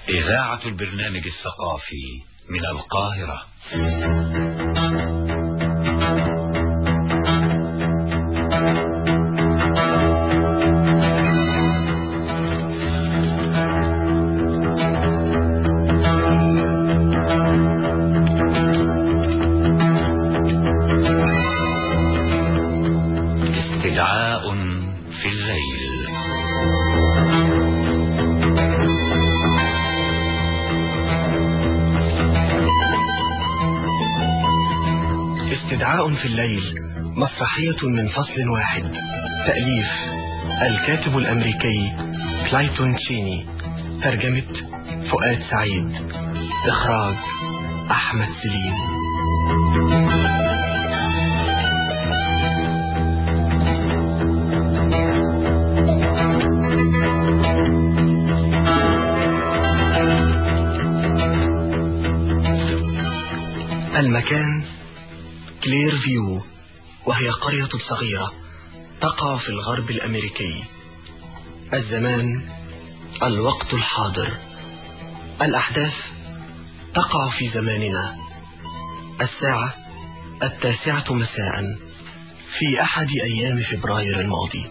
إذاعة البرنامج الثقافي من القاهرة. استدعاء في الليل. استدعاء في الليل مسرحية من فصل واحد، تأليف الكاتب الأمريكي كلايتون تشيني، ترجمة فؤاد سعيد، إخراج أحمد سليم. المكان كلير فيو، وهي قرية صغيرة تقع في الغرب الأمريكي. الزمان الوقت الحاضر. الأحداث تقع في زماننا. الساعة 9 مساء في أحد أيام فبراير الماضي.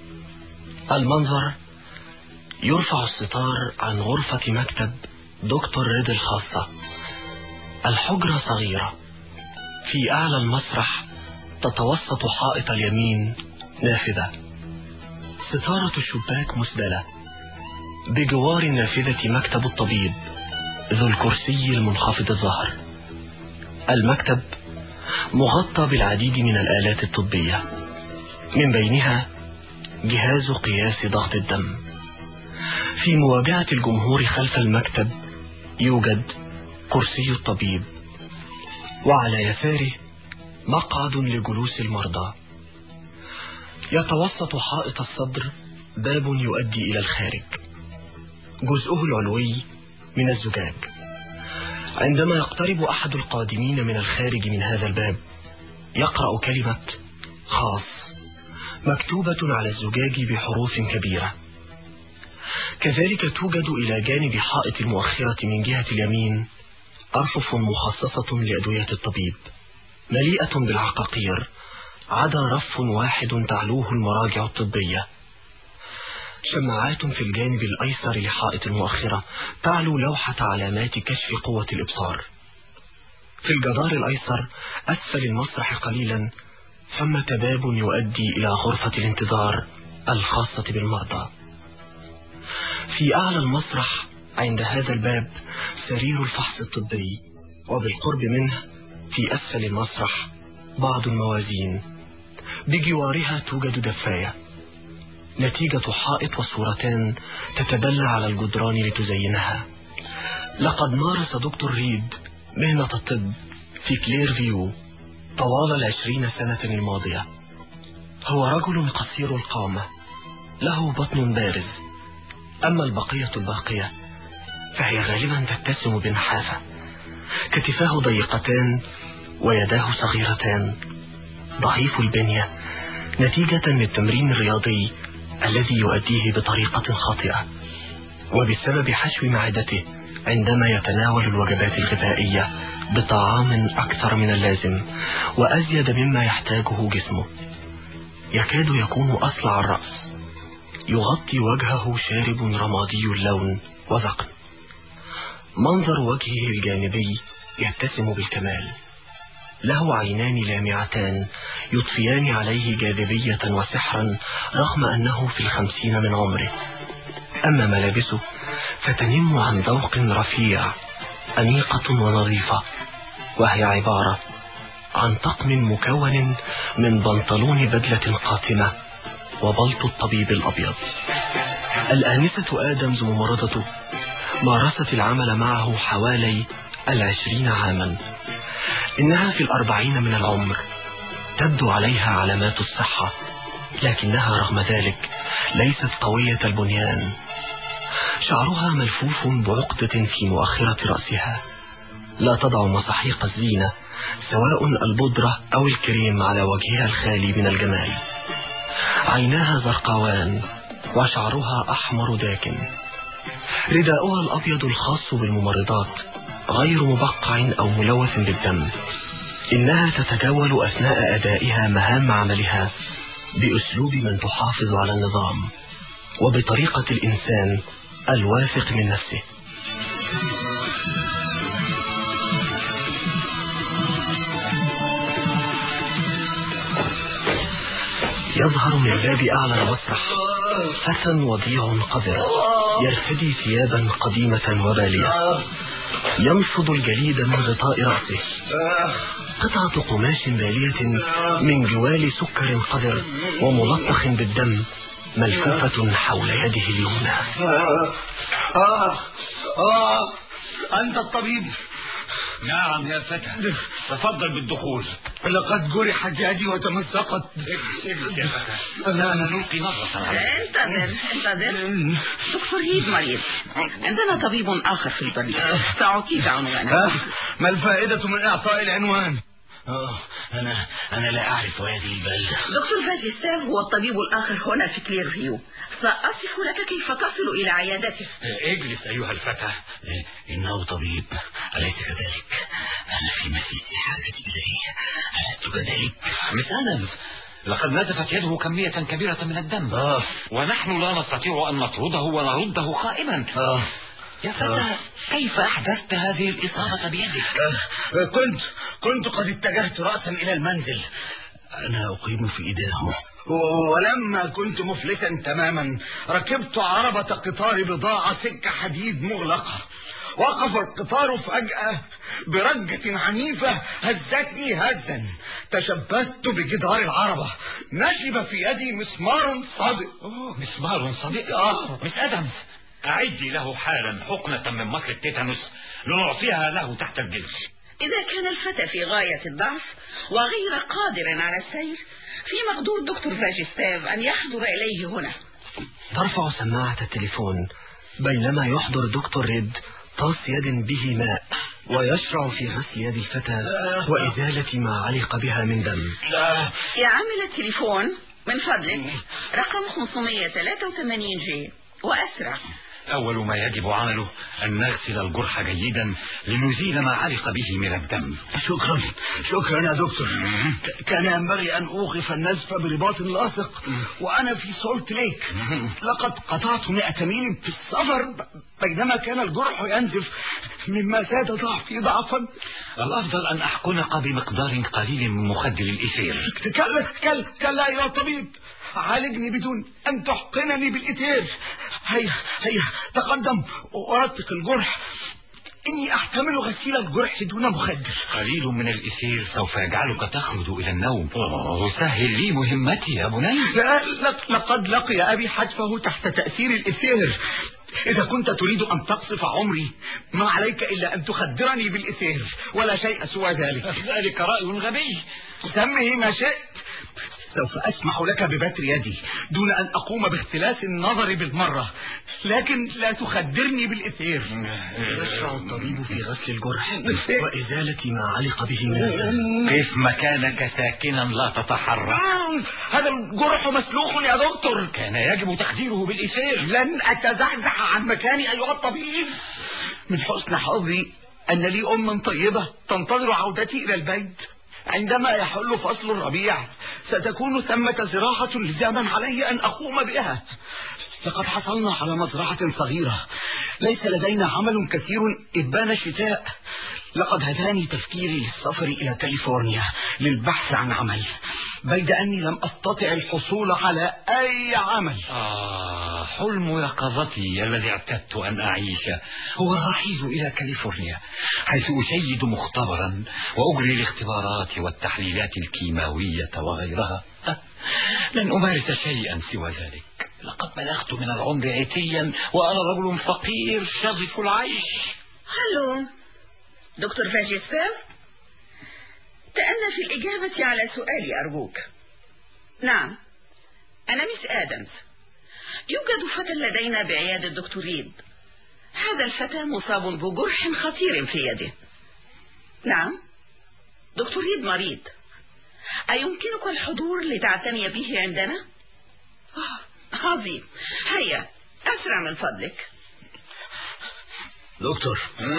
المنظر: يرفع الستار عن غرفة مكتب دكتور ريد الخاصة. الحجرة صغيرة. في أعلى المسرح تتوسط حائط اليمين نافذة. ستارة الشباك مسدلة. بجوار النافذة مكتب الطبيب ذو الكرسي المنخفض الظهر. المكتب مغطى بالعديد من الآلات الطبية، من بينها جهاز قياس ضغط الدم. في مواجهة الجمهور خلف المكتب يوجد كرسي الطبيب، وعلى يساره مقعد لجلوس المرضى. يتوسط حائط الصدر باب يؤدي إلى الخارج، جزءه العلوي من الزجاج. عندما يقترب أحد القادمين من الخارج من هذا الباب يقرأ كلمة خاص مكتوبة على الزجاج بحروف كبيرة. كذلك توجد إلى جانب حائط المؤخرة من جهة اليمين أرفف مخصصة لأدوية الطبيب مليئة بالعقاقير، عدا رف واحد تعلوه المراجع الطبية. شماعات في الجانب الأيسر لحائط المؤخرة تعلو لوحة علامات كشف قوة الإبصار. في الجدار الأيسر أسفل المسرح قليلا ثمة باب يؤدي إلى غرفة الانتظار الخاصة بالمرضى. في أعلى المسرح عند هذا الباب سرير الفحص الطبي، وبالقرب منه في أسفل المسرح بعض الموازين، بجوارها توجد دفاية. نتيجة حائط وصورتان تتبلى على الجدران لتزينها. لقد مارس دكتور ريد مهنة الطب في كلير فيو طوال 20 سنة الماضية. هو رجل قصير القامة له بطن بارز، أما البقية الباقية فهي غالبا تتسم بنحافة. كتفاه ضيقتان ويداه صغيرتان. ضعيف البنية نتيجة للتمرين الرياضي الذي يؤديه بطريقة خاطئة، وبسبب حشو معدته عندما يتناول الوجبات الغذائية بطعام أكثر من اللازم وأزيد مما يحتاجه جسمه. يكاد يكون أصلع الرأس. يغطي وجهه شارب رمادي اللون وذقن. منظر وجهه الجانبي يتسم بالكمال. له عينان لامعتان يضفيان عليه جاذبية وسحرا رغم أنه في 50 من عمره. أما ملابسه فتنم عن ذوق رفيع، أنيقة ونظيفة، وهي عبارة عن طقم مكون من بنطلون بدلة قاتمة وبلط الطبيب الأبيض. الآنسة آدمز ممرضته مارست العمل معه حوالي 20 عاما. إنها في 40 من العمر، تبدو عليها علامات الصحة، لكنها رغم ذلك ليست قوية البنيان. شعرها ملفوف بعقدة في مؤخرة رأسها. لا تضع مساحيق الزينة سواء البودرة أو الكريم على وجهها الخالي من الجمال. عيناها زرقاوان وشعرها أحمر داكن. رداؤها الأبيض الخاص بالممرضات غير مبقع أو ملوث بالدم. إنها تتجول أثناء أدائها مهام عملها بأسلوب من تحافظ على النظام وبطريقة الإنسان الواثق من نفسه. يظهر من باب أعلى المسرح فتى وضيع قذر يرتدي ثيابا قديمة وبالية، ينفض الجليد من غطاء رأسه. قطعة قماش بالية من جوال سكر قذر وملطخ بالدم ملفوفة حول يده اليمنى. أنت الطبيب؟ نعم يا فتى، تفضل بالدخول. لقد جرح يدي وتمزقت. اجلس يا فتى، أنا نلقي نظرة عليك. انتظر. دكتور ريد مريض، عندنا طبيب آخر في البريد، سأعطيك عنوانه. ما الفائدة من إعطاء العنوان؟ أنا لا أعرف هذه البلدة. دكتور فاجستاف هو الطبيب الآخر هنا في كلير فيو، سأصف لك كيف تصل إلى عيادته. اجلس أيها الفتى. إنه طبيب أليس كذلك؟ أنا في مسيس حاجة إليه، ألست كذلك؟ مس آدمز، لقد نزفت يده كمية كبيرة من الدم. ونحن لا نستطيع أن نطرده ونرده قائما. يا فتى، كيف أحدثت هذه الإصابة بيدك؟ كنت قد اتجهت رأسا إلى المنزل. أنا أقيم في إيداه. ولما كنت مفلسا تماما ركبت عربة قطار بضاعة سكة حديد مغلقة. وقف القطار فجأة برجة عنيفة هزتني هزا. تشبثت بجدار العربة، نشب في يدي مسمار صادق. مسمار صادق؟ مس آدمز، أعدي له حالا حقنة من مصل التيتانوس لنعطيها له تحت الجلد. إذا كان الفتى في غاية الضعف وغير قادر على السير، في مقدور دكتور فاجستاف أن يحضر إليه هنا. ترفع سماعة التليفون بينما يحضر دكتور ريد طاس يد به ماء ويشرع في غسل يد الفتى وإزالة ما علق بها من دم. يا عامل التليفون من فضلك، رقم 583 جي وأسرع. أول ما يجب عمله أن نغسل الجرح جيدا لنزيل ما علق به من الدم. شكرا يا دكتور. كان ينبغي أن أوقف النزف برباط لاصق وأنا في سولت ليك. لقد قطعت 100 ميل في السفر بينما كان الجرح ينزف، مما زاد ضعفي ضعفا. الأفضل أن أحقنك بمقدار قليل من مخدر الإثير. كلا يا طبيب، عالجني بدون أن تحقنني بالإثير. هيا تقدم ورتق الجرح. إني أحتمل غسيل الجرح دون مخدر. قليل من الإثير سوف يجعلك تخلد إلى النوم. سهل لي مهمتي يا بني. لقد لقي أبي حتفه تحت تأثير الإثير. إذا كنت تريد أن تقصف عمري ما عليك إلا أن تخدرني بالإثير، ولا شيء سوى ذلك. ذلك رأي غبي. سمه ما شئت. سوف أسمح لك ببتر يدي دون أن أقوم باختلاس النظر بالمرة، لكن لا تخدرني بالإثير. يشرع الطبيب في غسل الجرح وإزالة ما علق به من الدم. قف مكانك ساكنا لا تتحرك. هذا الجرح مسلوخ يا دكتور. كان يجب تخديره بالإثير. لن أتزحزح عن مكاني أيها الطبيب. من حسن حظي أن لي أم طيبة تنتظر عودتي إلى البيت. عندما يحل فصل الربيع ستكون ثمة زراعة لزاما علي أن أقوم بها. لقد حصلنا على مزرعة صغيرة، ليس لدينا عمل كثير إبان الشتاء. لقد هداني تفكيري للسفر إلى كاليفورنيا للبحث عن عمل، بيد أني لم أستطع الحصول على أي عمل. حلم يقظتي الذي اعتدت أن أعيش هو الرحيل إلى كاليفورنيا، حيث أشيد مختبرا وأجري الاختبارات والتحليلات الكيماوية وغيرها. لن أمارس شيئا سوى ذلك. لقد بلغت من العمر عتيا وأنا رجل فقير شظف العيش. هلو دكتور فاجستاف، تأنى في الإجابة على سؤالي أرجوك. نعم، أنا مس آدمز. يوجد فتى لدينا بعيادة الدكتور ريد. هذا الفتى مصاب بجرح خطير في يده. نعم، دكتور ريد مريض. أيمكنك الحضور لتعتني به عندنا؟ عظيم، هيا أسرع من فضلك. دكتور،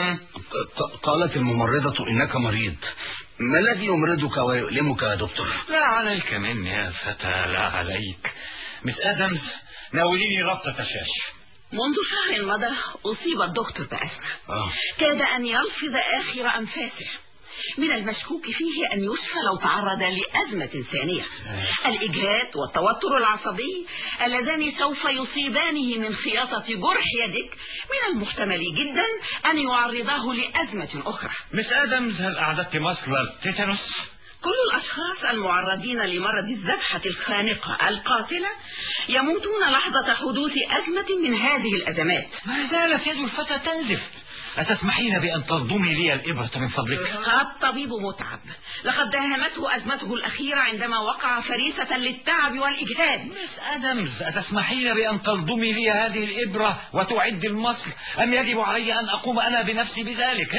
قالت الممرضة إنك مريض. ما الذي يمرضك ويؤلمك يا دكتور؟ لا عليك مني يا فتى، لا عليك. مس آدمز، ناوليني ربطة شاش. منذ شهر مضى أصيب الدكتور بأزمة كاد أن يلفظ آخر أنفاسه. من المشكوك فيه أن يشفى لو تعرض لأزمة ثانية. الإجهاد والتوتر العصبي اللذان سوف يصيبانه من خياطة جرح يدك من المحتمل جدا أن يعرضاه لأزمة أخرى. مس آدمز، هل أعددت مصل التيتانوس؟ كل الأشخاص المعرضين لمرض الذبحة الخانقة القاتلة يموتون لحظة حدوث أزمة من هذه الأزمات. ما زالت يد الفتى تنزف. أتسمحين بأن تصدمي لي الإبرة من فضلك؟ الطبيب متعب، لقد داهمته أزمته الأخيرة عندما وقع فريسة للتعب والإجهاد. مس آدمز، أتسمحين بأن تصدمي لي هذه الإبرة وتعد المصل، أم يجب علي أن أقوم أنا بنفسي بذلك؟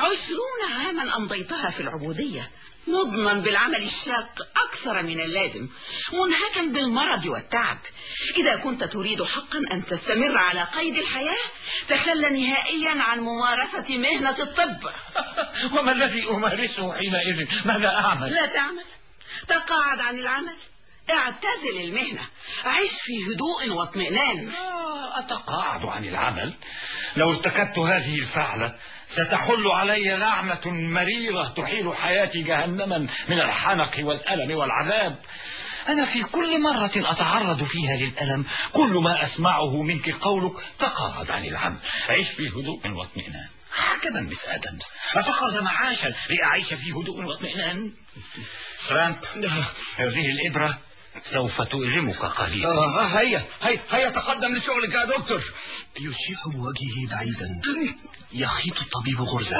20 عاما أمضيتها في العبودية، مضمن بالعمل الشاق أكثر من اللازم، منهكا بالمرض والتعب. إذا كنت تريد حقا أن تستمر على قيد الحياة تخلى نهائيا عن ممارسة مهنة الطب. وما الذي أمارسه حينئذ؟ ماذا أعمل؟ لا تعمل، تقاعد عن العمل، اعتزل المهنة، عيش في هدوء واطمئنان. أتقاعد عن العمل؟ لو ارتكبت هذه الفعلة ستحل علي لعنة مريرة تحيل حياتي جهنما من الحنق والألم والعذاب. أنا في كل مرة أتعرض فيها للألم كل ما أسمعه منك قولك تقاعد عن العمل، عيش في هدوء واطمئنان. هكذا مس آدمز أتخذ معاشا لأعيش في هدوء واطمئنان؟ فرانك، هذه الإبرة سوف تؤلمك قليلا. هيا تقدم لشغلك يا دكتور. يشيح بوجهه بعيدا، يخيط الطبيب غرزة.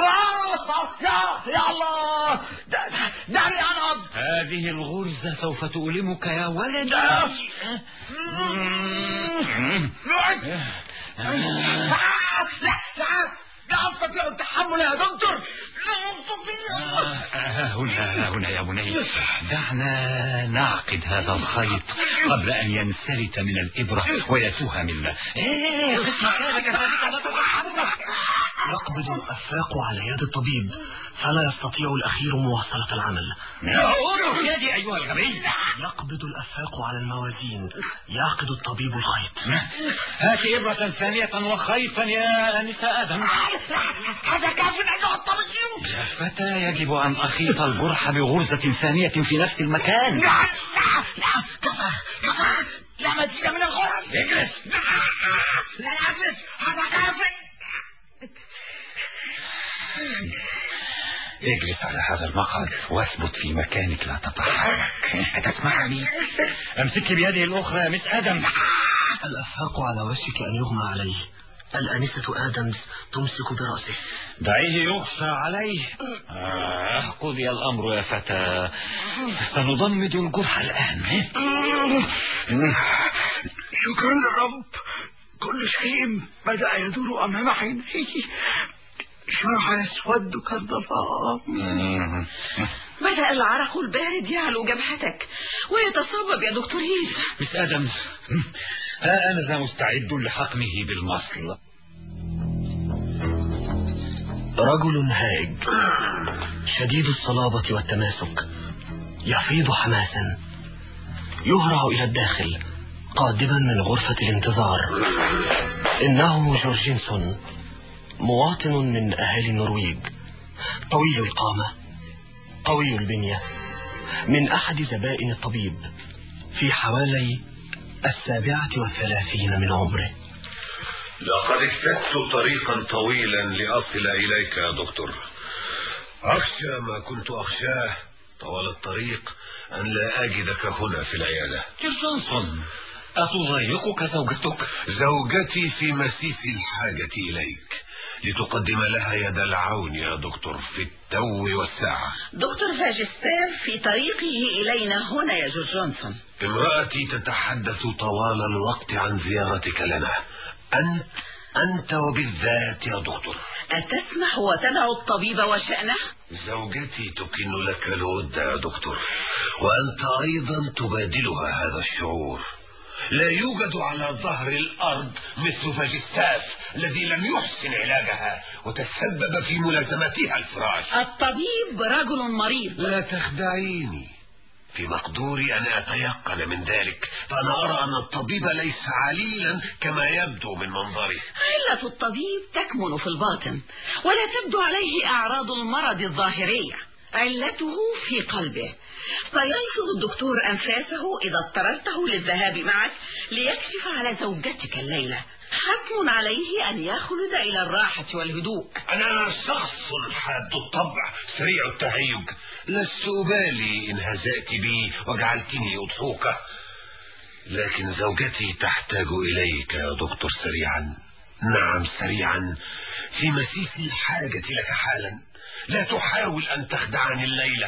يا الله، دعني أنهض. هذه الغرزة سوف تؤلمك يا ولدي. لا أستطيع التحمل يا دكتور، لا أستطيع. هنا يا بني، دعنا نعقد هذا الخيط قبل أن ينسلت من الإبرة ويتوه منا. يقبض الأفاق على يد الطبيب فلا يستطيع الأخير مواصلة العمل. يدي أيها الغبي. يقبض الأفاق على الموازين، يعقد الطبيب الخيط. هات إبرة ثانية وخيطا يا نساء آدم. هذا كاف أيها الطبيب. يا فتى، يجب أن أخيط الجرح بغرزة ثانية في نفس المكان. لا كفى لا مزيد من الغرز. اجلس. لا أجلس، هذا كافي. اجلس على هذا المقعد واثبت في مكانك، لا تتحرك. أتسمعني؟ امسكي بيده الأخرى يا مس آدم. الأفاق على وشك أن يغمى عليه. الآنسة آدمز تمسك برأسه. دعيه يغشى عليه. قضي الأمر يا فتى، سنضمد الجرح الآن. شكرا للرب، كل شيء بدأ يدور أمام عيني، شرح يسود كالضفام. بدأ العرق البارد يعلو جبهتك ويتصبب يا دكتور هيز. مس آدمز، أنا ذا مستعد لحقنه بالمصل. رجل هائج شديد الصلابة والتماسك، يفيض حماسا، يهرع إلى الداخل قادما من غرفة الانتظار. إنه جورجينسون، مواطن من أهالي النرويج، طويل القامة، قوي البنية، من أحد زبائن الطبيب، في حوالي 37 من عمره. لقد اجتزت طريقا طويلا لأصل إليك يا دكتور. أخشى ما كنت أخشاه طوال الطريق أن لا أجدك هنا في العيادة. جورجينسون، أتضايقك زوجتك؟ زوجتي في مسيس الحاجة إليك لتقدم لها يد العون يا دكتور في التو والساعة. دكتور فاجستيف في طريقه إلينا هنا يا جورجينسون. امرأتي تتحدث طوال الوقت عن زيارتك لنا، أنت وبالذات يا دكتور. أتسمح وتدعو الطبيب وشأنه؟ زوجتي تكن لك الود يا دكتور، وأنت أيضا تبادلها هذا الشعور. لا يوجد على ظهر الأرض مثل فاجستاف الذي لم يحسن علاجها وتسبب في ملازمتها الفراش. الطبيب رجل مريض. لا تخدعيني، في مقدوري أن أتيقن من ذلك، فأنا أرى أن الطبيب ليس عليلا كما يبدو من منظره. علة الطبيب تكمن في الباطن ولا تبدو عليه أعراض المرض الظاهرية، علته في قلبه. فيلفظ الدكتور أنفاسه إذا اضطررته للذهاب معك ليكشف على زوجتك الليلة. حتم عليه أن يخلد إلى الراحة والهدوء. أنا شخص حاد الطبع سريع التهيج، لست أبالي إن هزأت بي وجعلتني أضحوكة، لكن زوجتي تحتاج إليك يا دكتور سريعا. نعم سريعا، في مسيس الحاجة لك حالا. لا تحاول أن تخدعني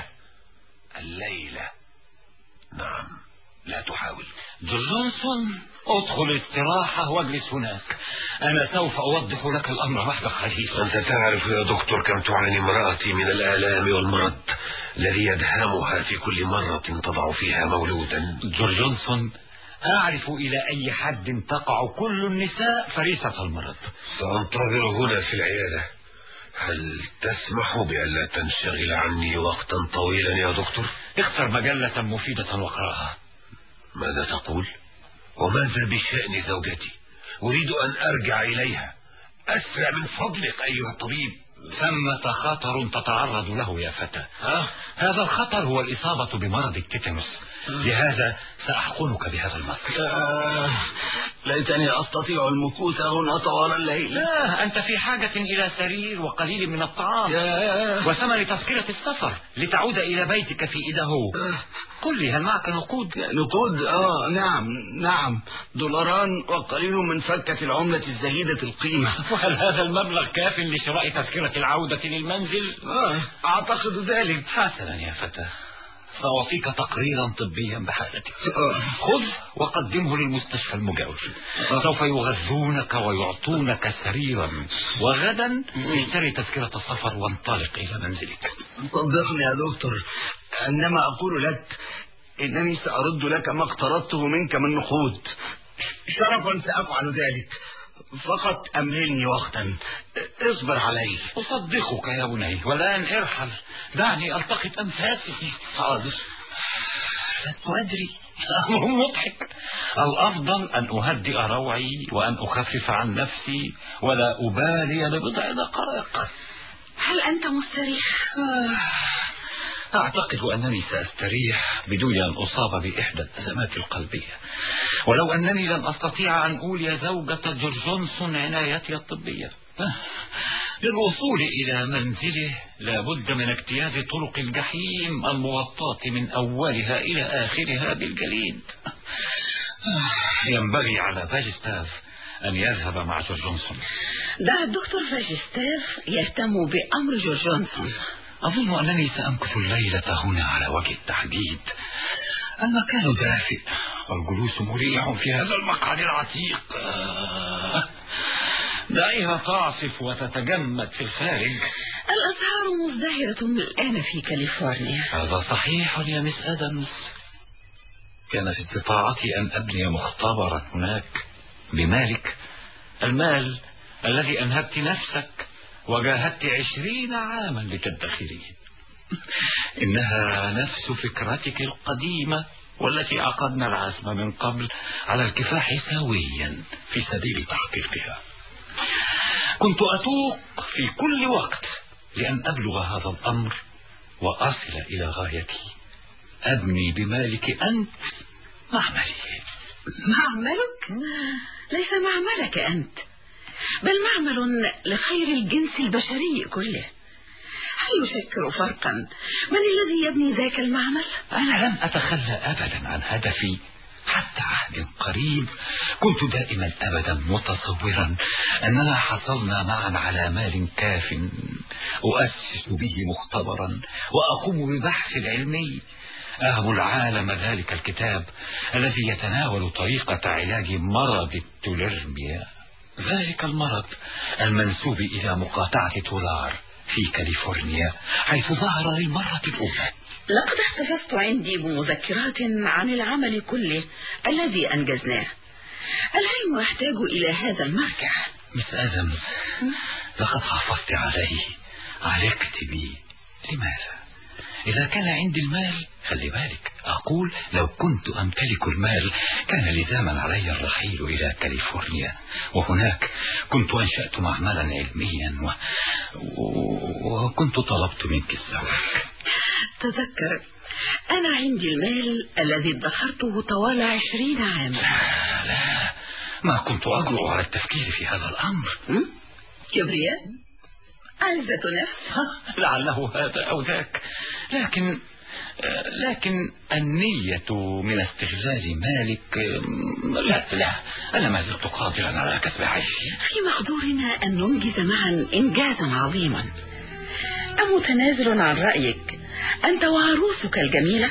الليلة. نعم، لا تحاول. جونسون، ادخل استراحة واجلس هناك، أنا سوف أوضح لك الأمر بعد قليل. أنت تعرف يا دكتور كم تعاني امرأتي من الآلام والمرض الذي يدهمها في كل مرة تضع فيها مولودا. جونسون، أعرف إلى أي حد تقع كل النساء فريسة المرض. سأنتظر هنا في العيادة. هل تسمح بألا تنشغل عني وقتا طويلا يا دكتور؟ اختر مجلة مفيدة واقرأها. ماذا تقول؟ وماذا بشأن زوجتي؟ أريد أن أرجع إليها. أسرع من فضلك أيها الطبيب. ثمة خطر تتعرض له يا فتى. هذا الخطر هو الإصابة بمرض التيتانوس. لهذا سأحقنك بهذا المسك. ليتني أستطيع المكوث هنا طوال الليل. لا، أنت في حاجة إلى سرير وقليل من الطعام وثمن تذكرة السفر لتعود إلى بيتك في إيداهو. قل لي، هل معك نقود؟ نقود؟ نعم، $2 وقليل من فكة العملة الزهيدة القيمة. وهل هذا المبلغ كاف لشراء تذكرة العودة للمنزل؟ أعتقد ذلك. حسنا يا فتى، سأعطيك تقريرا طبيا بحالتك. خذ وقدمه للمستشفى المجاور. سوف يغذونك ويعطونك سريرا، وغدا اشتري تذكرة السفر وانطلق إلى منزلك. صدقني يا دكتور، عندما أقول لك إنني سأرد لك ما اقترضته منك من نقود، شرفا سأفعل ذلك. فقط أمهلني وقتا، اصبر علي. أصدقك يا بني، والآن ارحل، دعني ألتقط أنفاسي. حاضر. لست أدري، أمر مضحك. الأفضل أن أهدئ روعي وأن أخفف عن نفسي ولا أبالي لبضع دقائق. هل أنت مستريح؟ أعتقد أنني سأستريح بدون أن أصاب بإحدى الأزمات القلبية، ولو أنني لن أستطيع أن أولي زوجة جونسون عنايتي الطبية. للوصول إلى منزله لابد من اجتياز طرق الجحيم المغطاة من أولها إلى آخرها بالجليد. ينبغي على فاجستاف أن يذهب مع جونسون. دع الدكتور فاجستاف يهتم بأمر جونسون. أظن أنني سأمكث الليلة هنا على وجه التحديد. المكان دافئ والجلوس مريح في هذا المقعد العتيق. دعيها تعصف وتتجمد في الخارج. الأسعار مزدهرة الآن في كاليفورنيا. هذا صحيح يا مس آدمز. كان في استطاعتي أن أبني مختبرا هناك بمالك، المال الذي أنهبت نفسك وجاهدت 20 عاما لتدخريه. إنها نفس فكرتك القديمة والتي عقدنا العزم من قبل على الكفاح سويا في سبيل تحقيقها. كنت أتوق في كل وقت لأن أبلغ هذا الأمر وأصل إلى غايتي. أبني بمالك أنت معملي. معملك؟ ليس معملك أنت، بل معمل لخير الجنس البشري كله. هل يشكل فرقا من الذي يبني ذاك المعمل؟ أنا لم أتخلى أبدا عن هدفي حتى عهد قريب. كنت دائما أبدا متصورا أننا حصلنا معا على مال كاف أؤسس به مختبرا وأقوم ببحث العلمي أهب العالم ذلك الكتاب الذي يتناول طريقة علاج مرض التوليرميا، ذلك المرض المنسوب إلى مقاطعة تولار في كاليفورنيا حيث ظهر للمرة الأولى. لقد احتفظت عندي بمذكرات عن العمل كله الذي أنجزناه. العلم يحتاج إلى هذا المرجع. مس آدمز، لقد حافظت عليه اكتبي. لماذا؟ إذا كان عندي المال، خلي بالك، أقول لو كنت أمتلك المال كان لزاما علي الرحيل إلى كاليفورنيا، وهناك كنت أنشأت معملا علميا وكنت طلبت منك الزواج. تذكر، أنا عندي المال الذي ادخرته طوال 20 عاما. لا، ما كنت أجرؤ على التفكير في هذا الأمر. كبرياء، عزة نفس. لعله هذا أو ذاك، لكن النية من استغلال مالك، لا، أنا ما زلت قادرا على كسب عيشي. في مقدورنا أن ننجز معا إنجازا عظيما. أمتنازل عن رأيك أنت وعروسك الجميلة؟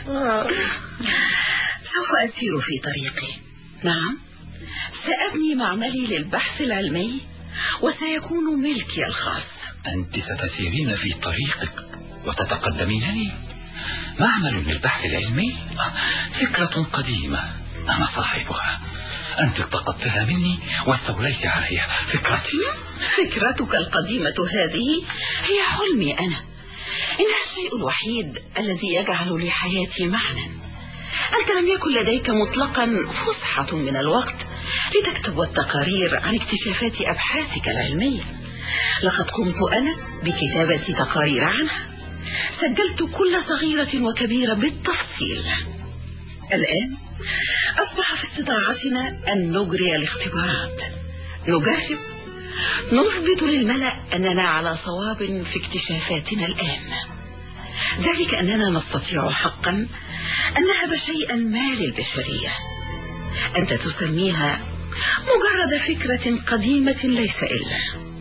سوف أسير في طريقي. نعم، سأبني معملي للبحث العلمي وسيكون ملكي الخاص. أنت ستسيرين في طريقك وتتقدمينني؟ معمل للبحث العلمي؟ فكرة قديمة، أنا صاحبها. أنت التقطتها مني واستوليت عليها. فكرتك القديمة هذه هي حلمي أنا. إنها الشيء الوحيد الذي يجعل لحياتي معنى. أنت لم يكن لديك مطلقا فسحة من الوقت لتكتب التقارير عن اكتشافات أبحاثك العلمية. لقد قمت أنا بكتابة تقارير عنها، سجلت كل صغيرة وكبيرة بالتفصيل. الآن أصبح في استطاعتنا أن نجري الاختبارات، نجرب، نثبت للملأ أننا على صواب في اكتشافاتنا الآن. ذلك أننا نستطيع حقا أن نهب شيئا ما للبشرية. أنت تسميها مجرد فكرة قديمة ليس إلا.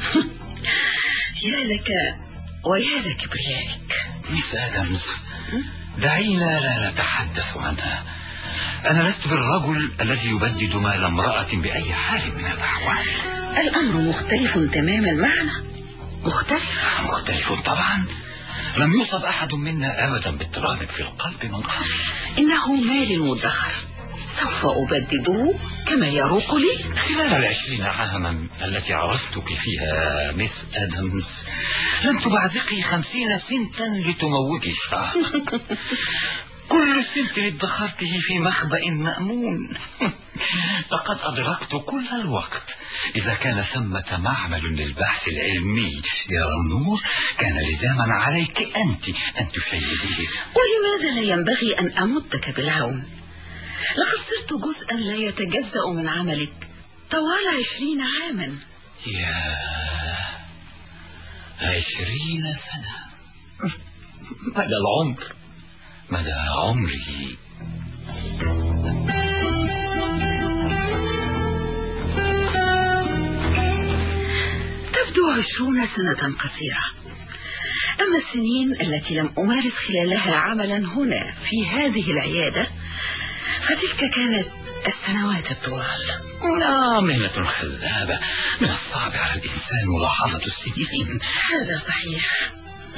يا لك ويا لكبريائك. مس آدمز، دعينا لا نتحدث عنها. أنا لست بالرجل الذي يبدد مال امرأة بأي حال من الأحوال. الأمر مختلف تماما معنا. مختلف طبعا. لم يصب أحد منا أبدا باضطراب في القلب من قبل. إنه مال مدخر، سوف أبدده كما يروق لي. خلال 20 عاما التي عرفتك فيها مس آدمز لم تبعزقي 50 سنتا لتموجي الشعر. كل سنت ادخرته في مخبأ مأمون. لقد أدركت كل الوقت. إذا كان ثمة معمل للبحث العلمي يا رنور كان لزاما عليك أنت أن تشيديه. ولماذا لا ينبغي أن أمدك بالعون؟ لقد صرت جزءا لا يتجزأ من عملك طوال 20 عاما. يا 20 سنة، مدى العمر، مدى عمري. تبدو 20 سنة قصيرة، أما السنين التي لم أمارس خلالها عملا هنا في هذه العيادة فتلك كانت السنوات الطوال. مهنة خلابة، من الصعب على الإنسان ملاحظة السنين. هذا صحيح.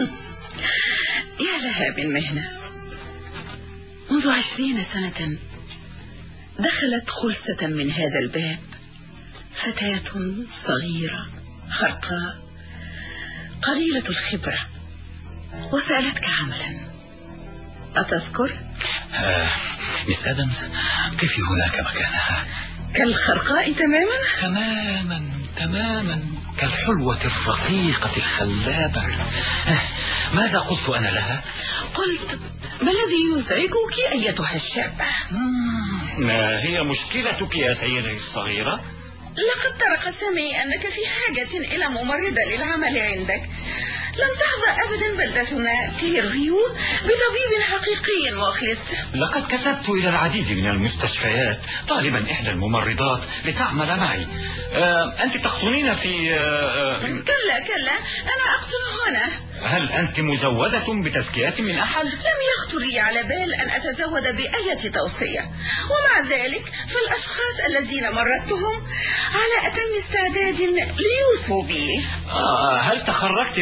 يا لها من مهنة. منذ 20 سنة دخلت خلسة من هذا الباب فتاة صغيرة خرقاء قليلة الخبرة وسألتك عملا، أتذكر؟ مس آدمز، كيف هناك مكانها؟ كالخرقاء تماما. تماما كالحلوة الرقيقة الخلابة. ماذا قلت أنا لها؟ قلت: ما الذي يزعجك أيتها الشابة؟ ما هي مشكلتك يا سيدتي الصغيرة؟ لقد طرق سمعي أنك في حاجة إلى ممرضة للعمل عندك. لم تحظى أبدا بلدتنا كليرفيو بطبيب حقيقي مخلص. لقد كتبت إلى العديد من المستشفيات طالبا إحدى الممرضات لتعمل معي. أنت تقطنين في كلا أنا أقطن هنا. هل أنت مزودة بتزكيات من أحد؟ لم يخطر لي على بال أن أتزود بأية توصية، ومع ذلك فالأشخاص الذين مرضتهم على أتم استعداد ليوصوا بي. هل تخرجت من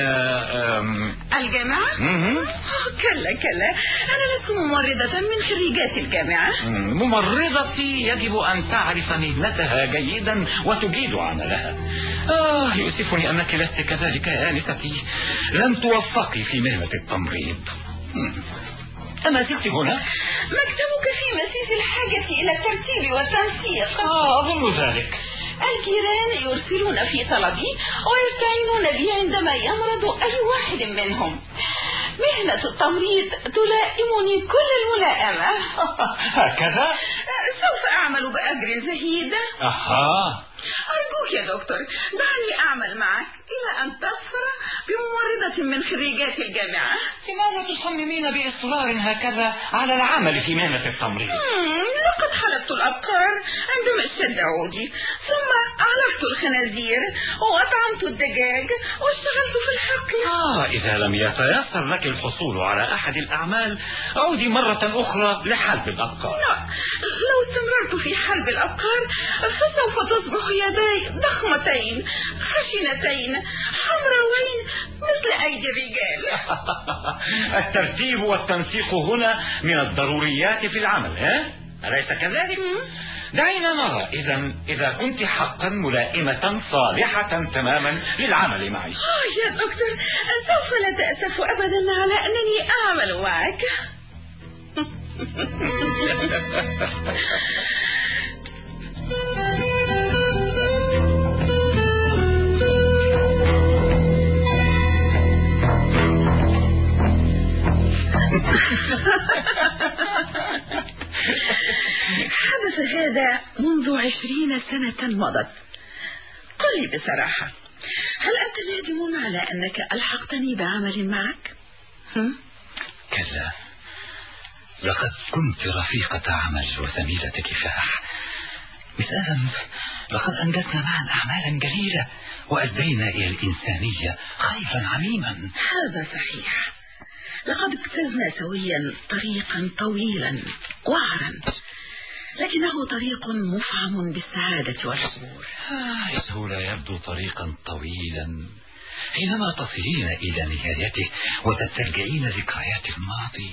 الجامعة؟ كلا كلا، أنا لست ممرضة من خريجات الجامعة. ممرضتي يجب أن تعرف مهنتها جيدا وتجيد عملها. يؤسفني أنك لست كذلك يا آنستي، لن توفقي في مهنة التمريض. أما زلت هنا؟ مكتبك في مسيس الحاجة إلى الترتيب والتنسيق. أظن ذلك. الجيران يرسلون في طلبي ويستعينون بي عندما يمرض أي واحد منهم. مهنة التمريض تلائمني كل الملائمة. هكذا؟ سوف أعمل بأجر زهيد. أرجوك يا دكتور، دعني أعمل معك إلى أن تظفر بممرضة من خريجات الجامعة. لماذا تصممين بإصرار هكذا على العمل في مهنة التمريض؟ لقد حلبت الأبقار عندما اشتد عودي، ثم علقت الخنازير وأطعمت الدجاج واشتغلت في الحقل. إذا لم يتيسر لك الحصول على أحد الأعمال، عودي مرة أخرى لحلب الأبقار. لا، لو استمررت في حلب الأبقار فسوف تصبح يداي ضخمتين خشنتين حمراوين مثل أيدي الرجال. الترتيب والتنسيق هنا من الضروريات في العمل، أليس كذلك؟ دعينا نرى إذا كنت حقا ملائمة صالحة تماما للعمل معي. يا دكتور، سوف لا تأسف أبدا على أنني أعمل معك. حدث هذا منذ 20 سنة مضت. قل لي بصراحة، هل أنت نادم على أنك ألحقتني بعمل معك؟ كلا، لقد كنت رفيقة عمل وزميلة كفاح. مثالا، لقد أنجزنا معا أعمالا جليلة وأدينا إلى الإنسانية خيرا عميما. هذا صحيح، لقد اجتزنا سويا طريقا طويلا وعرا، لكنه طريق مفعم بالسعادة والسرور. إنه لا يبدو طريقا طويلا حينما تصلين إلى نهايته وتسترجعين ذكريات الماضي.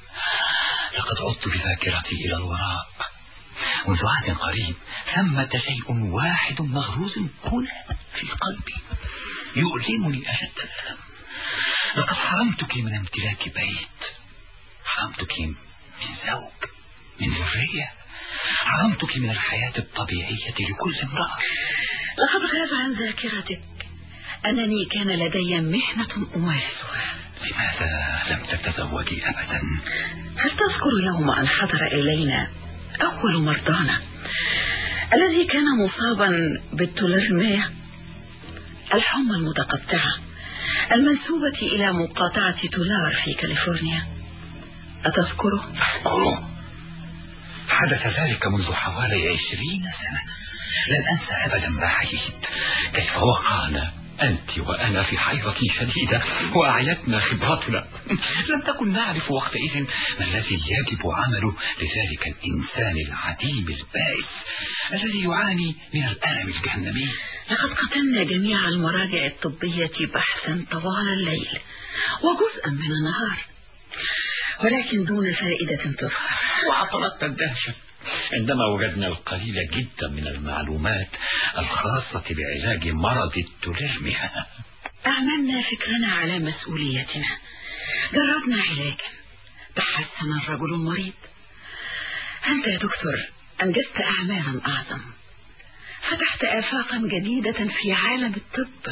لقد عدت بذاكرتي إلى الوراء منذ عهد قريب. ثمة شيء واحد مغروز هنا في قلبي يؤلمني أشد الألم. لقد حرمتك من امتلاك بيت، حرمتك من زوج، من ذرية، حرمتك من الحياة الطبيعية لكل امرأة. لقد غاب عن ذاكرتك أنني كان لدي محنة أمارسها. لماذا لم تتزوجي أبدا؟ هل تذكر يوم أن حضر إلينا أول مرضانا الذي كان مصابا بالتولرمية، الحمى المتقطعة المنسوبة إلى مقاطعة تولار في كاليفورنيا؟ أتذكره؟ أذكره. حدث ذلك منذ حوالي 20 سنة. لن أنسى أبدا ما حييت، كيف وقعنا أنت وأنا في حيرة شديدة وأعيتنا خبراتنا. لم تكن نعرف وقتئذ ما الذي يجب عمله لذلك الإنسان العديم البائس الذي يعاني من الألم الجهنمي. لقد قتلنا جميع المراجع الطبية بحثا طوال الليل وجزءا من النهار، ولكن دون فائدة تظهر. وعطلتنا الدهشة عندما وجدنا القليل جدا من المعلومات الخاصة بعلاج مرض التولرمية. أعملنا فكرنا على مسؤوليتنا، جربنا علاجا، تحسن الرجل المريض. أنت يا دكتور أنجزت أعمالا أعظم، فتحت آفاقا جديدة في عالم الطب.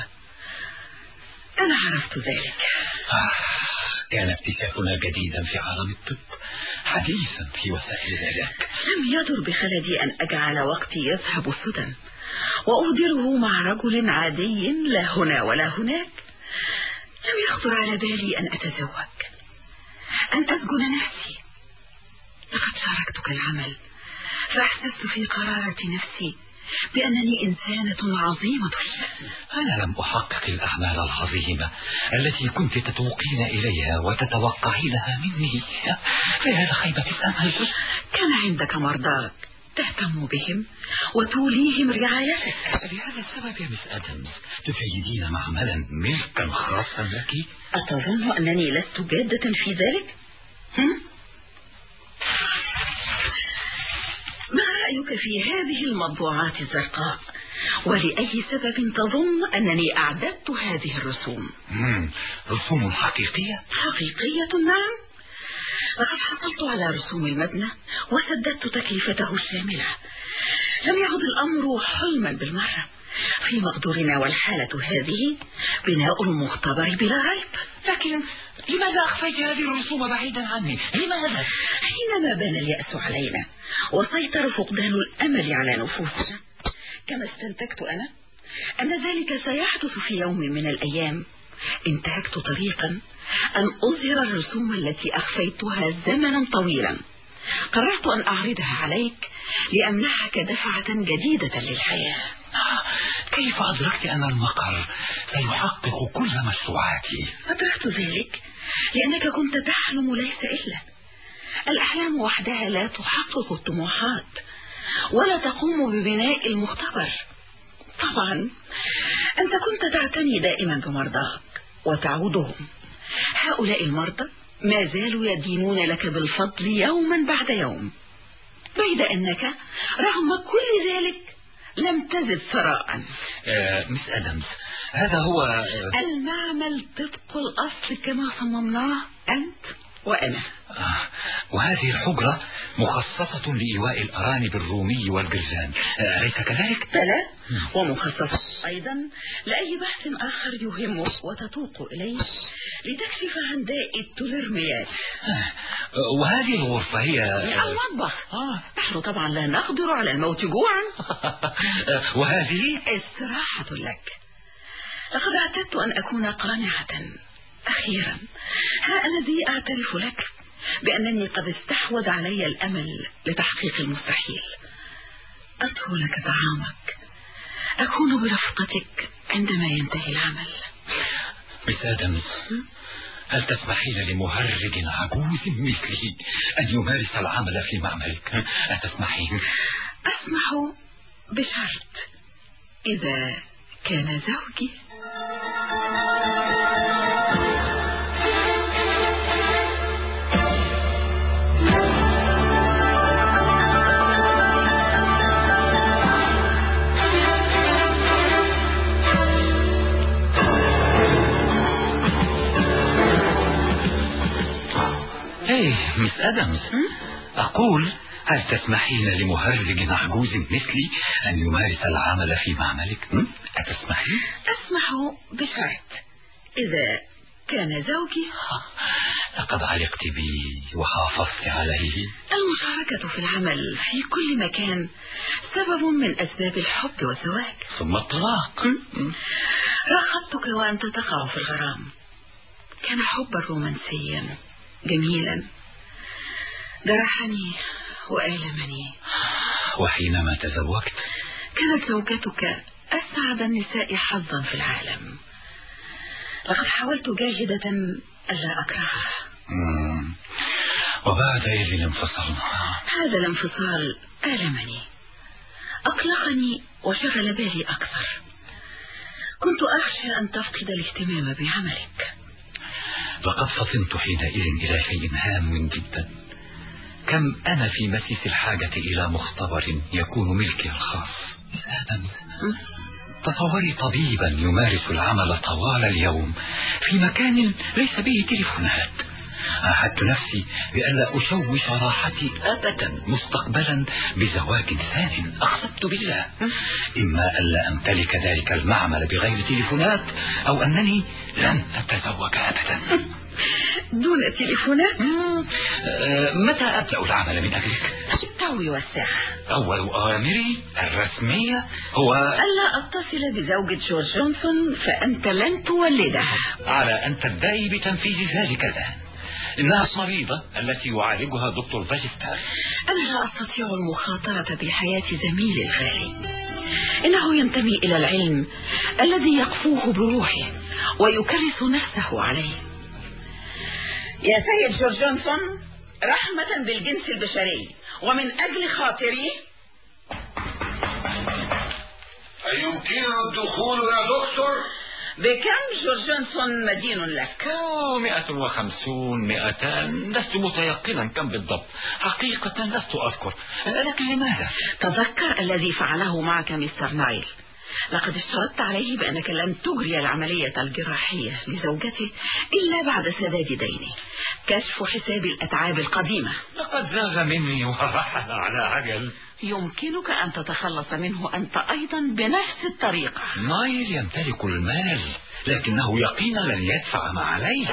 أنا عرفت ذلك. كان اكتشافنا جديدا في عالم الطب، حديثا في وسائل العلاج. لم يدر بخلدي أن أجعل وقتي يذهب سدى وأهدره مع رجل عادي لا هنا ولا هناك. لم يخطر على بالي أن أتزوج، أن أسجن نفسي. لقد شاركتك العمل فأحسست في قرارة نفسي بأنني إنسانة عظيمة الشأن. أنا لم أحقق الأعمال العظيمة التي كنت تتوقين إليها وتتوقعينها مني، فهذا خيبة الأمل. كان عندك مرضاك تهتم بهم وتوليهم رعايتك. لهذا السبب يا مس أدمز تفيدين معملا ملكا خاصا لك؟ أتظن أنني لست جادة في ذلك؟ ما رأيك في هذه المطبوعات الزرقاء؟ ولأي سبب تظن أنني أعددت هذه الرسوم؟ رسوم حقيقية؟ حقيقية، نعم. لقد حصلت على رسوم المبنى وسددت تكلفته الشاملة. لم يعد الأمر حلما بالمرة. في مقدورنا والحالة هذه بناء المختبر بلا ريب. لكن لماذا أخفيت هذه الرسوم بعيدا عني؟ لماذا؟ حينما بان اليأس علينا وسيطر فقدان الأمل على نفوسنا، كما استنتجت أنا أن ذلك سيحدث في يوم من الأيام، انتهجت طريقا أن أظهر الرسوم التي أخفيتها زمنا طويلا. قررت أن أعرضها عليك لأمنحك دفعة جديدة للحياة. كيف أدركت أن المقر سيحقق كل مشروعاتي؟ أدركت ذلك لأنك كنت تحلم ليس إلا. الأحلام وحدها لا تحقق الطموحات ولا تقوم ببناء المختبر. طبعا أنت كنت تعتني دائما بمرضاك وتعودهم. هؤلاء المرضى ما زالوا يدينون لك بالفضل يوما بعد يوم، بيد أنك رغم كل ذلك لم تزد ثراء. مس أدمز، هذا هو المعمل طبق الأصل كما صممناه أنت وأنا. وهذه الحجرة مخصصة لإيواء الأرانب الرومي والجرذان، أليس كذلك؟ بلى، ومخصصة أيضا لأي بحث آخر يهمك وتتوق إليه لتكشف عن داء التوليرميات. وهذه الغرفة هي المطبخ. نحن طبعا لا نقدر على الموت جوعا. وهذه استراحة لك. لقد اعتدت أن أكون قانعة. أخيرا ها أنا ذي أعترف لك بأنني قد استحوذ علي الأمل لتحقيق المستحيل. أطهو لك طعامك، أكون برفقتك عندما ينتهي العمل. مس آدمز، هل تسمحين لمهرج عجوز مثلي أن يمارس العمل في معملك؟ أتسمحين؟ أسمح بشرط إذا كان زوجي. مس أدمز، أقول هل تسمحين لمهرج عجوز مثلي أن يمارس العمل في معملك؟ أتسمحين؟ أسمح بشرط إذا كان زوجي. لقد علقت بي وحافظت عليه. المشاركة في العمل في كل مكان سبب من أسباب الحب والزواج، ثم الطلاق. رغبتك وأنت تقع في الغرام. كان حبا رومانسيا جميلا، جرحني وآلمني. وحينما تزوجت كانت زوجتك أسعد النساء حظا في العالم. لقد حاولت جاهدة ألا أكرهها. وبعد إذ الانفصال. هذا الانفصال آلمني، أقلقني وشغل بالي أكثر. كنت أخشى أن تفقد الاهتمام بعملك. لقد فطنت حينئذ إلى شيء هام جدا. كم أنا في مسيس الحاجة إلى مختبر يكون ملكي الخاص. آدم، تصوري طبيبا يمارس العمل طوال اليوم في مكان ليس به تليفونات. عهدت نفسي بألا أشوش راحتي أبدا مستقبلا بزواج ثان. أقسمت بالله إما ألا أمتلك ذلك المعمل بغير تليفونات أو أنني لن أتزوج أبدا. دون تليفونات؟ متى أبدأ العمل من أجلك؟ بالتو والساعة. أول أوامري الرسمية هو ألا أتصل بزوجة جورج جونسون، فأنت لن تولدها. على أن تبدأي بتنفيذ ذلك الآن. إنها مريضة التي يعالجها دكتور فاجستار. أنا لا أستطيع المخاطرة بحياة زميلي الغالي. إنه ينتمي إلى العلم الذي يقفوه بروحه ويكرس نفسه عليه. يا سيد جورج جونسون، رحمة بالجنس البشري ومن أجل خاطري أيمكننا الدخول يا دكتور؟ بكم جورجنسون مدين لك؟ 150 200، لست متيقنا كم بالضبط، حقيقة لست أذكر، لكن لماذا؟ تذكر الذي فعله معك مستر نايل. لقد اشترطت عليه بأنك لن تجري العملية الجراحية لزوجته إلا بعد سداد دينه، كشف حساب الأتعاب القديمة. لقد زاغ مني ورحل على عجل. يمكنك أن تتخلص منه أنت أيضا بنفس الطريقة. نايل يمتلك المال، لكنه يقينا لن يدفع ما عليه.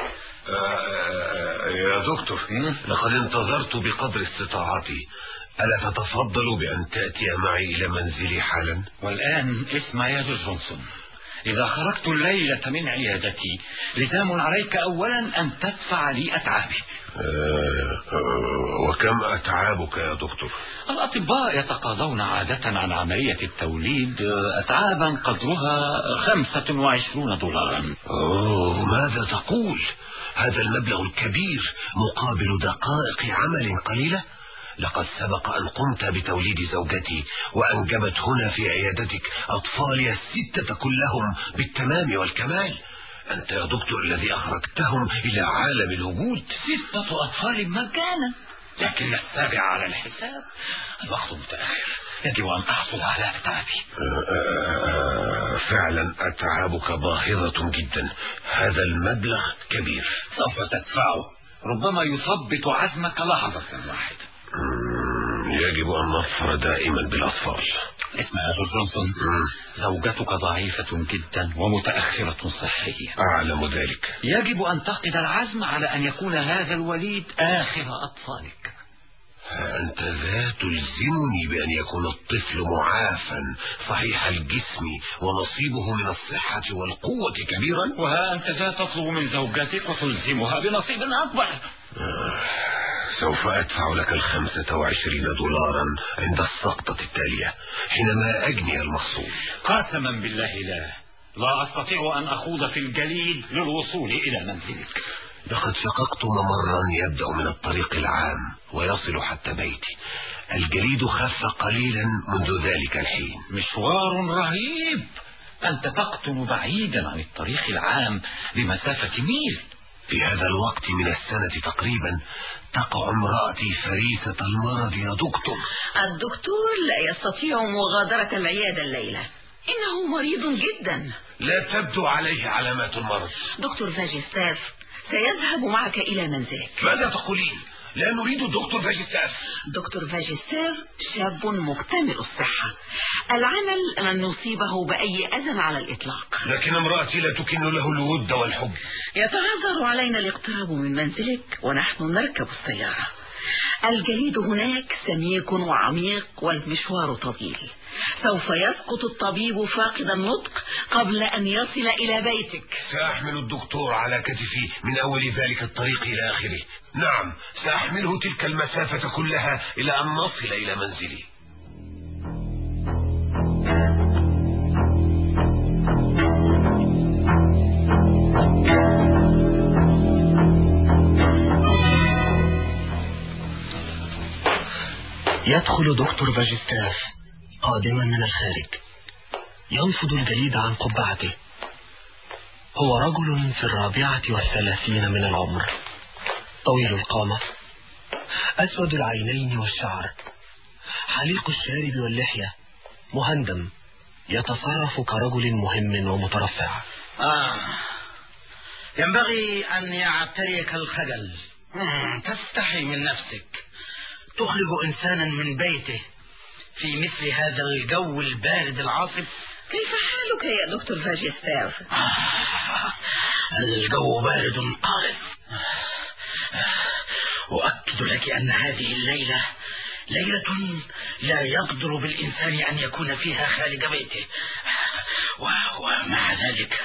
يا دكتور، لقد انتظرت بقدر استطاعتي، ألا تتفضل بأن تأتي معي إلى منزلي حالا؟ والآن اسمع يا جورجنسون، إذا خرجت الليلة من عيادتي لزام عليك أولا أن تدفع لي أتعابي. وكم أتعابك يا دكتور؟ الأطباء يتقاضون عادة عن عملية التوليد أتعابا قدرها 25 دولارا. ماذا تقول؟ هذا المبلغ الكبير مقابل دقائق عمل قليلة؟ لقد سبق أن قمت بتوليد زوجتي وأنجبت هنا في عيادتك أطفالي 6 كلهم بالتمام والكمال. أنت يا دكتور الذي أخرجتهم إلى عالم الوجود. 6 أطفال مجانا، لكن 7 على الحساب. الوقت متأخر، يجب أن أحصل على أتعابي. فعلا أتعابك باهظة جدا، هذا المبلغ كبير. سوف تدفعه، ربما يثبط عزمك لحظة واحدة. يجب أن نظفر دائما بالأطفال. اسمع يا جورجنسون، زوجتك ضعيفة جدا ومتأخرة صحيا. أعلم ذلك. يجب أن تقضي العزم على أن يكون هذا الوليد آخر أطفالك. أنت ذا تلزمني بأن يكون الطفل معافا صحيح الجسم ونصيبه من الصحة والقوة كبيرا. وها أنت ذا تطلب من زوجتك وتلزمها بنصيب أكبر. سوف أدفع لك 25 دولارا عند السقطة التالية حينما أجني المحصول. قسما بالله لا أستطيع أن أخوض في الجليد للوصول إلى منزلك. لقد شققت ممرا يبدأ من الطريق العام ويصل حتى بيتي. الجليد خف قليلا منذ ذلك الحين. مشوار رهيب، أنت تقطن بعيدا عن الطريق العام بمسافة ميل. في هذا الوقت من السنة تقريبا تقع امرأتي فريسة المرض يا دكتور. الدكتور لا يستطيع مغادرة العيادة الليلة، إنه مريض جدا. لا تبدو عليه علامات المرض. دكتور فاجستاف سيذهب معك إلى منزلك. ماذا تقولين؟ لا نريد الدكتور فاجستاف. دكتور فاجستاف شاب مكتمل الصحة، العمل لن نصيبه بأي أذى على الإطلاق. لكن امرأتي لا تكن له الود والحب. يتعذر علينا الاقتراب من منزلك ونحن نركب السيارة. الجليد هناك سميك وعميق والمشوار طويل. سوف يسقط الطبيب فاقد النطق قبل أن يصل إلى بيتك. سأحمل الدكتور على كتفي من أول ذلك الطريق إلى آخره. نعم، سأحمله تلك المسافة كلها إلى أن نصل إلى منزلي. يدخل دكتور فاجستاف قادما من الخارج، ينفض الجليد عن قبعته. هو رجل في 34 من العمر، طويل القامة، أسود العينين والشعر، حليق الشارب واللحية، مهندم، يتصرف كرجل مهم ومترفع. ينبغي أن يعتريك الخجل. تستحي من نفسك، تخرج إنسانا من بيته في مثل هذا الجو البارد العاصف. كيف حالك يا دكتور فاجستاف؟ الجو بارد قارس. أؤكد لك أن هذه الليلة ليلة لا يقدر بالإنسان أن يكون فيها خارج بيته، ومع ذلك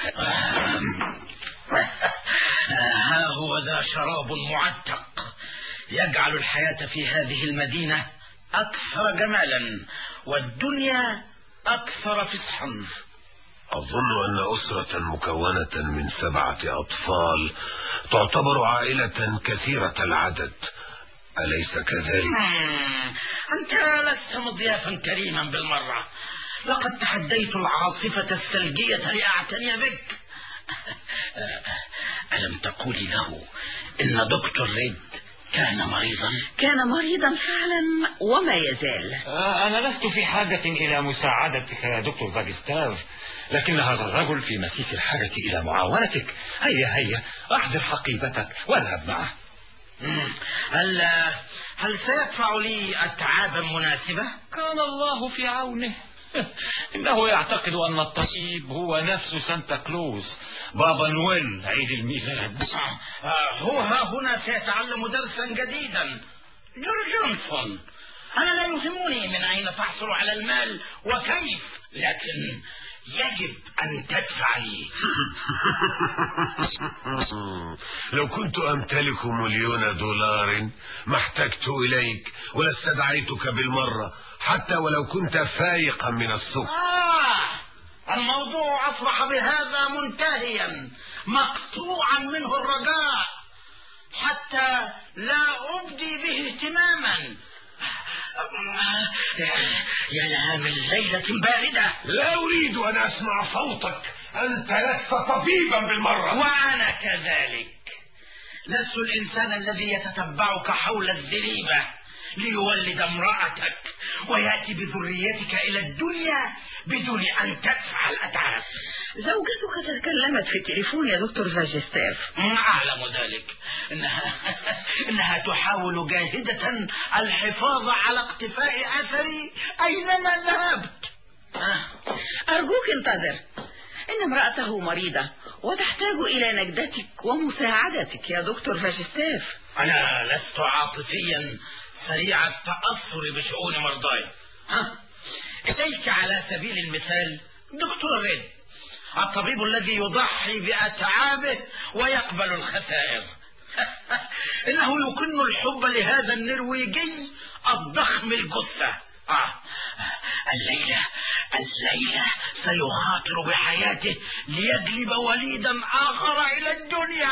ها هو ذا شراب معتق يجعل الحياة في هذه المدينة أكثر جمالا والدنيا أكثر فسحا. أظن أن أسرة مكونة من 7 أطفال تعتبر عائلة كثيرة العدد، أليس كذلك؟ أنت لست مضيافا كريما بالمرة. لقد تحديت العاصفة الثلجية لأعتني بك. ألم تقولي له إن دكتور ريد كان مريضا؟ كان مريضا فعلا وما يزال. أنا لست في حاجة إلى مساعدتك يا دكتور فاجستاف، لكن هذا الرجل في مسيس الحاجة إلى معاونتك. هيا أحضر حقيبتك واذهب معه. هل سيدفع لي أتعابا مناسبة؟ كان الله في عونه. إنه يعتقد أن الطبيب هو نفس سانتا كلوز، بابا نويل عيد الميلاد. هو ها هنا سيتعلم درسا جديدا. جونسون، أنا لا يهمني من أين تحصل على المال وكيف، لكن يجب أن تدفع لي. لو كنت أمتلك $1,000,000 ما احتجت إليك ولا استدعيتك بالمرة، حتى ولو كنت فايقا من السكر. الموضوع أصبح بهذا منتهيا، مقطوعا منه الرجاء، حتى لا أبدي به اهتماما. يا لها من ليلة باردة. لا أريد أن أسمع صوتك، أنت لست طبيبا بالمرة. وأنا كذلك لست الإنسان الذي يتتبعك حول الزريبة ليولد امرأتك ويأتي بذريتك إلى الدنيا بدون أن تدفع الأتعاب. زوجتك تكلمت في التليفون يا دكتور فاجستاف. أعلم ذلك. إنها تحاول جاهدة الحفاظ على اقتفاء أثري أينما ذهبت. أرجوك انتظر، إن امرأته مريضة وتحتاج إلى نجدتك ومساعدتك يا دكتور فاجستاف. أنا لست عاطفيا سريع التأثر بشؤون مرضاي. إليك على سبيل المثال دكتور ريد، الطبيب الذي يضحي بأتعابه ويقبل الخسائر. إنه يكن الحب لهذا النرويجي الضخم الجثة. الليلة سيخاطر بحياته ليجلب وليدا آخر إلى الدنيا.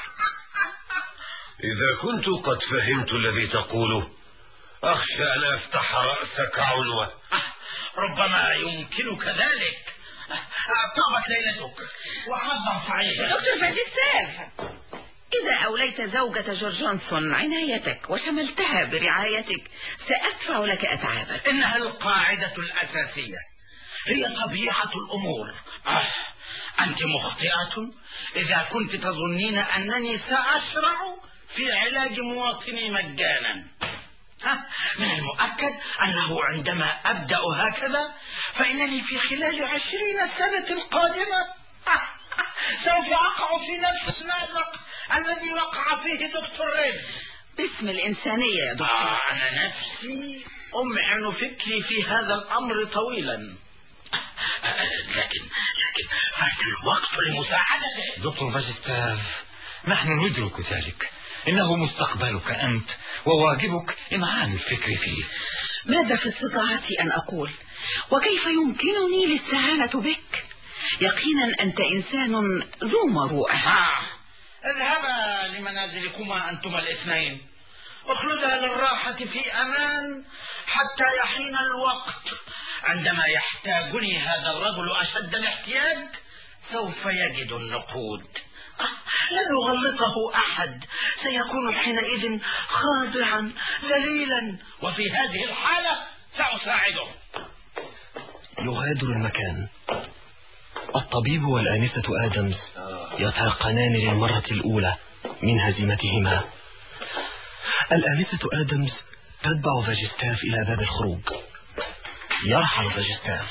إذا كنت قد فهمت الذي تقوله، أخشى أن أفتح رأسك عنوة. ربما يمكنك ذلك. طابت ليلتك وحظا سعيدا. دكتور فاجستاف، إذا أوليت زوجة جورج جونسون عنايتك وشملتها برعايتك سأدفع لك أتعابك. إنها القاعدة الأساسية، هي طبيعة الأمور. أنت مخطئة إذا كنت تظنين أنني سأشرع في علاج مواطني مجانا. من المؤكد أنه عندما أبدأ هكذا فإنني في خلال 20 سنة القادمة سوف أقع في نفس المأزق الذي وقع فيه دكتور ريد. باسم الإنسانية يا دكتور. أنا نفسي أمعن فكري في هذا الأمر طويلا، لكن فات الوقت لمساعدته. دكتور فاجستاف، نحن ندرك ذلك، إنه مستقبلك أنت وواجبك إمعان الفكر فيه. ماذا في استطاعتي أن أقول؟ وكيف يمكنني الاستعانة بك؟ يقينا أنت إنسان ذو مروءة. اذهبا لمنازلكما أنتما الاثنين، اخلدها للراحة في أمان حتى يحين الوقت. عندما يحتاجني هذا الرجل أشد الاحتياج سوف يجد النقود. لن يغلطه أحد، سيكون حينئذ خاضعا ذليلا، وفي هذه الحالة سأساعده. يغادر المكان. الطبيب والآنسة آدمز يتيقنان للمرة الأولى من هزيمتهما. الآنسة آدمز تتبع فاجستاف إلى باب الخروج. يرحل فاجستاف،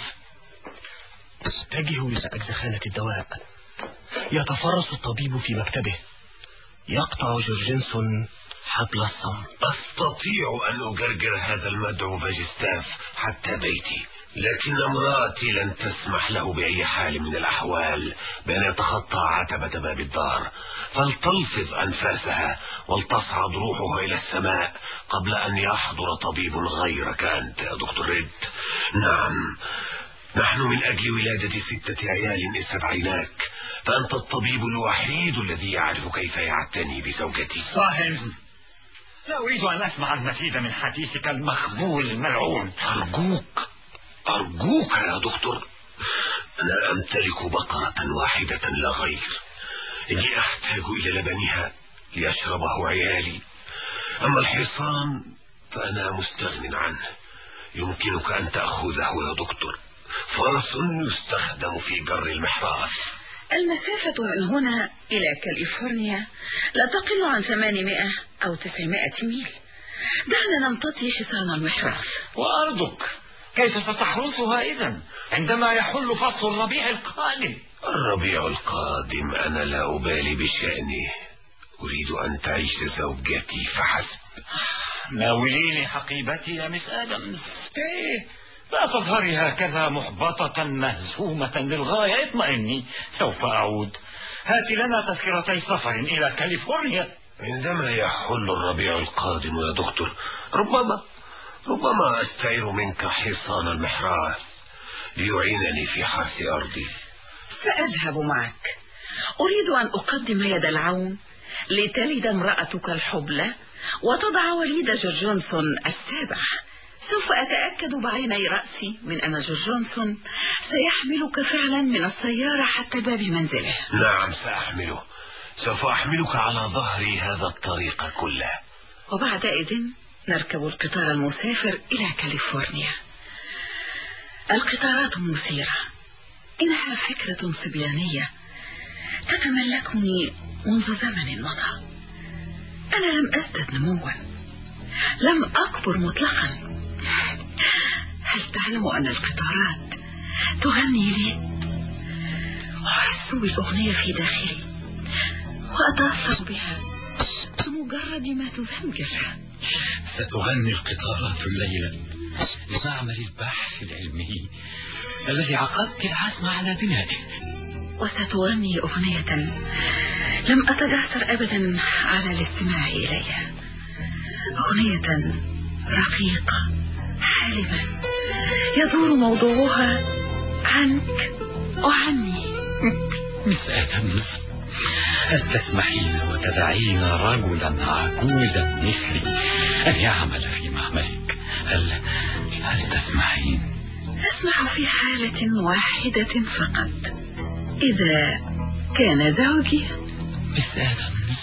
يتجه إلى أجزخانة الدواء. يتفرس الطبيب في مكتبه. يقطع جورجنسون حبل الصمت. أستطيع أن أجرجر هذا المدعو فاجستاف حتى بيتي، لكن امرأتي لن تسمح له بأي حال من الأحوال بأن يتخطى عتبة باب الدار، فلتلفظ أنفاسها ولتصعد روحها إلى السماء قبل أن يحضر طبيب غيرك أنت يا دكتور ريد. نعم، نحن من أجل ولادة 6 عيال استدعيناك، فأنت الطبيب الوحيد الذي يعرف كيف يعتني بزوجتي. صاحب، لا أريد أن أسمع المزيد من حديثك المخبول الملعون. أرجوك أرجوك يا دكتور، أنا أمتلك بقرة واحدة لا غير، إني أحتاج إلى لبنها ليشربه عيالي. أما الحصان فأنا مستغن عنه، يمكنك أن تأخذه يا دكتور، فرس يستخدم في جر المحراث. المسافة من هنا إلى كاليفورنيا لا تقل عن 800 أو 900 ميل. دعنا نمتطي حصان المحراث. وأرضك كيف ستحرسها إذن عندما يحل فصل الربيع القادم؟ الربيع القادم أنا لا أبالي بشأنه، أريد أن تعيش زوجتي فحسب. ناوليني حقيبتي يا مس آدمز. لا تظهري هكذا محبطة مهزومة للغاية. اطمئني، سوف أعود. هات لنا تذكرتي سفر إلى كاليفورنيا. عندما يحل الربيع القادم يا دكتور، ربما أستعير منك حصان المحراث ليعينني في حرث أرضي. سأذهب معك. أريد أن أقدم يد العون لتلد امرأتك الحبلى وتضع وليد جورج جونسون السابع. سوف أتأكد بعيني رأسي من أن جورج جونسون سيحملك فعلا من السيارة حتى باب منزله. نعم سأحمله، سوف أحملك على ظهري هذا الطريق كله. وبعدئذ نركب القطار المسافر إلى كاليفورنيا. القطارات مثيرة، إنها فكرة صبيانية تتملكني منذ زمن مضى. أنا لم أزدد نموا، لم أكبر مطلقا. هل تعلم أن القطارات تغني لي؟ أحس بالأغنية في داخلي وأتأثر بها بمجرد ما تزمجر. ستغني القطارات الليلة لمعمل البحث العلمي الذي عقدت العزم على بنائه. وستغني أغنية لم أتجاسر أبدا على الاستماع إليها، أغنية رقيقة حالمة يدور موضوعها عنك وعني. مس آدمز، هل تسمحين وتدعين رجلا عجوزا مثلي أن يعمل في معملك؟ هل تسمحين؟ أسمح في حالة واحدة فقط، إذا كان زوجي. مس آدمز،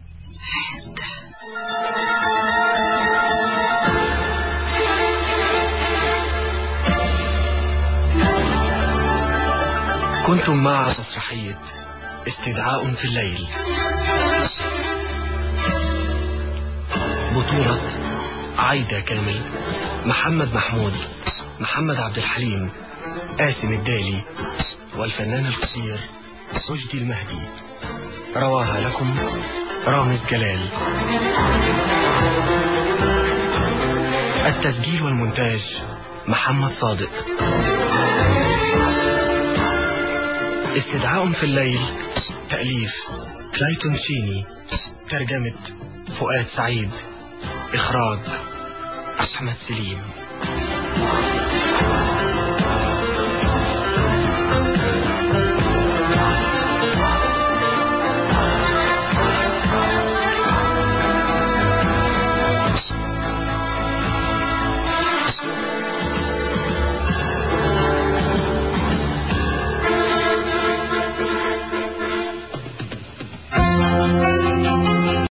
كنتم مع مسرحية استدعاء في الليل، بطولة عايدة كامل، محمد محمود، محمد عبد الحليم، قاسم الدالي، والفنان القصير رشدي المهدي. رواها لكم رامز جلال. التسجيل والمونتاج محمد صادق. استدعاء في الليل، تأليف كلايتون شيني، ترجمة فؤاد سعيد، إخراج أحمد سليم.